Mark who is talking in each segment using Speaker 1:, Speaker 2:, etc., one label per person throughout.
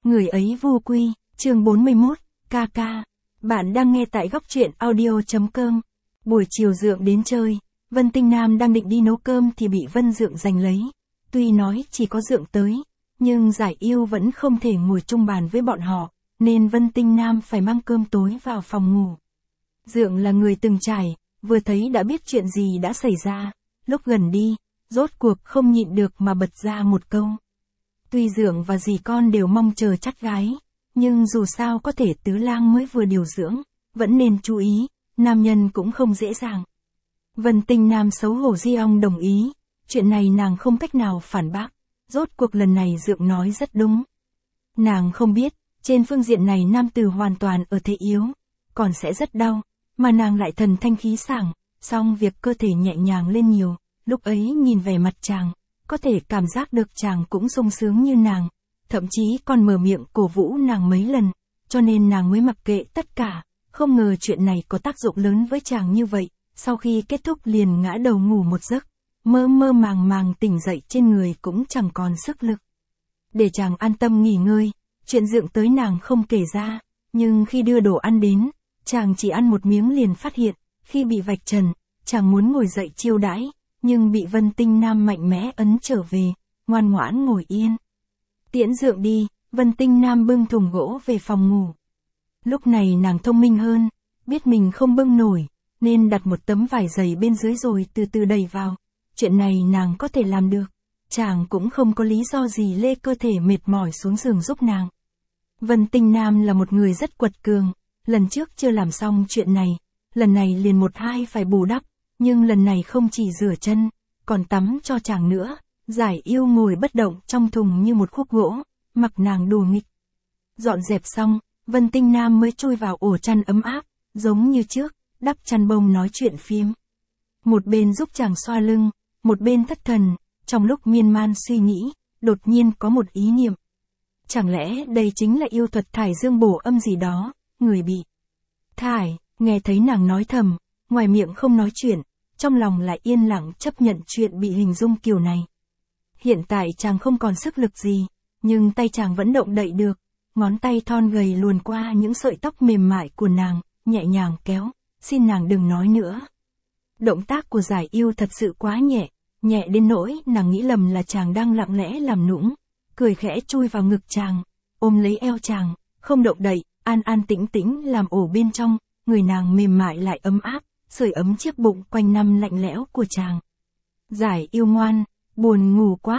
Speaker 1: Người ấy vô quy, chương 41, KK. Bạn đang nghe tại góc truyện audio.com. Buổi chiều Dượng đến chơi, Vân Tinh Nam đang định đi nấu cơm thì bị Vân Dượng giành lấy. Tuy nói chỉ có Dượng tới, nhưng Giải Yêu vẫn không thể ngồi chung bàn với bọn họ, nên Vân Tinh Nam phải mang cơm tối vào phòng ngủ. Dượng là người từng trải, vừa thấy đã biết chuyện gì đã xảy ra, lúc gần đi, rốt cuộc không nhịn được mà bật ra một câu. Tuy Dượng và dì con đều mong chờ chắt gái, nhưng dù sao có thể tứ lang mới vừa điều dưỡng, vẫn nên chú ý, nam nhân cũng không dễ dàng. Vân Tinh Nam xấu hổ di ong đồng ý, chuyện này nàng không cách nào phản bác, rốt cuộc lần này Dượng nói rất đúng. Nàng không biết, trên phương diện này nam tử hoàn toàn ở thế yếu, còn sẽ rất đau, mà nàng lại thần thanh khí sảng, song việc cơ thể nhẹ nhàng lên nhiều, lúc ấy nhìn vẻ mặt chàng, có thể cảm giác được chàng cũng sung sướng như nàng, thậm chí còn mở miệng cổ vũ nàng mấy lần, cho nên nàng mới mặc kệ tất cả, không ngờ chuyện này có tác dụng lớn với chàng như vậy, sau khi kết thúc liền ngã đầu ngủ một giấc, mơ mơ màng màng tỉnh dậy trên người cũng chẳng còn sức lực. Để chàng an tâm nghỉ ngơi, chuyện Dượng tới nàng không kể ra, nhưng khi đưa đồ ăn đến, chàng chỉ ăn một miếng liền phát hiện, khi bị vạch trần, chàng muốn ngồi dậy chiêu đãi, nhưng bị Vân Tinh Nam mạnh mẽ ấn trở về, ngoan ngoãn ngồi yên. Tiễn Dượng đi, Vân Tinh Nam bưng thùng gỗ về phòng ngủ. Lúc này nàng thông minh hơn, biết mình không bưng nổi, nên đặt một tấm vải dày bên dưới rồi từ từ đẩy vào. Chuyện này nàng có thể làm được, chàng cũng không có lý do gì lê cơ thể mệt mỏi xuống giường giúp nàng. Vân Tinh Nam là một người rất quật cường, lần trước chưa làm xong chuyện này, lần này liền một hai phải bù đắp, nhưng lần này không chỉ rửa chân, còn tắm cho chàng nữa. Giải Yêu ngồi bất động trong thùng như một khúc gỗ, mặc nàng đùa nghịch. Dọn dẹp xong, Vân Tinh Nam mới chui vào ổ chăn ấm áp, giống như trước, đắp chăn bông nói chuyện phím. Một bên giúp chàng xoa lưng, một bên thất thần, trong lúc miên man suy nghĩ, đột nhiên có một ý niệm. Chẳng lẽ đây chính là yêu thuật thải dương bổ âm gì đó, người bị thải, nghe thấy nàng nói thầm, ngoài miệng không nói chuyện, trong lòng lại yên lặng chấp nhận chuyện bị hình dung kiểu này. Hiện tại chàng không còn sức lực gì, nhưng tay chàng vẫn động đậy được, ngón tay thon gầy luồn qua những sợi tóc mềm mại của nàng, nhẹ nhàng kéo, xin nàng đừng nói nữa. Động tác của Giải Yêu thật sự quá nhẹ, nhẹ đến nỗi nàng nghĩ lầm là chàng đang lặng lẽ làm nũng, cười khẽ chui vào ngực chàng, ôm lấy eo chàng, không động đậy, an an tĩnh tĩnh làm ổ bên trong, người nàng mềm mại lại ấm áp, sưởi ấm chiếc bụng quanh năm lạnh lẽo của chàng. Giải Yêu ngoan, buồn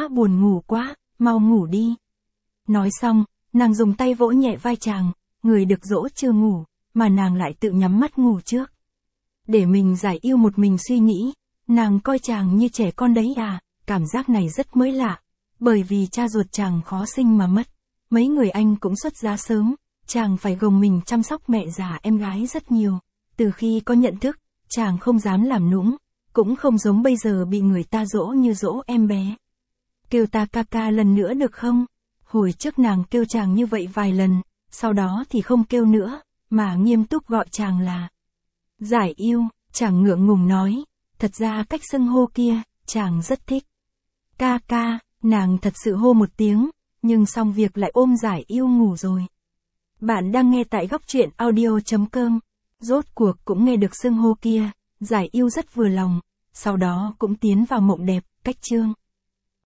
Speaker 1: ngủ quá, mau ngủ đi. Nói xong, nàng dùng tay vỗ nhẹ vai chàng, người được dỗ chưa ngủ, mà nàng lại tự nhắm mắt ngủ trước. Để mình Giải Yêu một mình suy nghĩ, nàng coi chàng như trẻ con đấy à, cảm giác này rất mới lạ, bởi vì cha ruột chàng khó sinh mà mất, mấy người anh cũng xuất giá sớm, chàng phải gồng mình chăm sóc mẹ già em gái rất nhiều, từ khi có nhận thức, chàng không dám làm nũng, cũng không giống bây giờ bị người ta dỗ như dỗ em bé. Kêu ta ca lần nữa được không? Hồi trước nàng kêu chàng như vậy vài lần, sau đó thì không kêu nữa, mà nghiêm túc gọi chàng là Giải Yêu. Chàng ngượng ngùng nói, thật ra cách xưng hô kia, chàng rất thích. Ca, nàng thật sự hô một tiếng, nhưng xong việc lại ôm Giải Yêu ngủ rồi. Bạn đang nghe tại góc truyện audio.com. Rốt cuộc cũng nghe được xưng hô kia, Giải Yêu rất vừa lòng, sau đó cũng tiến vào mộng đẹp, cách chương.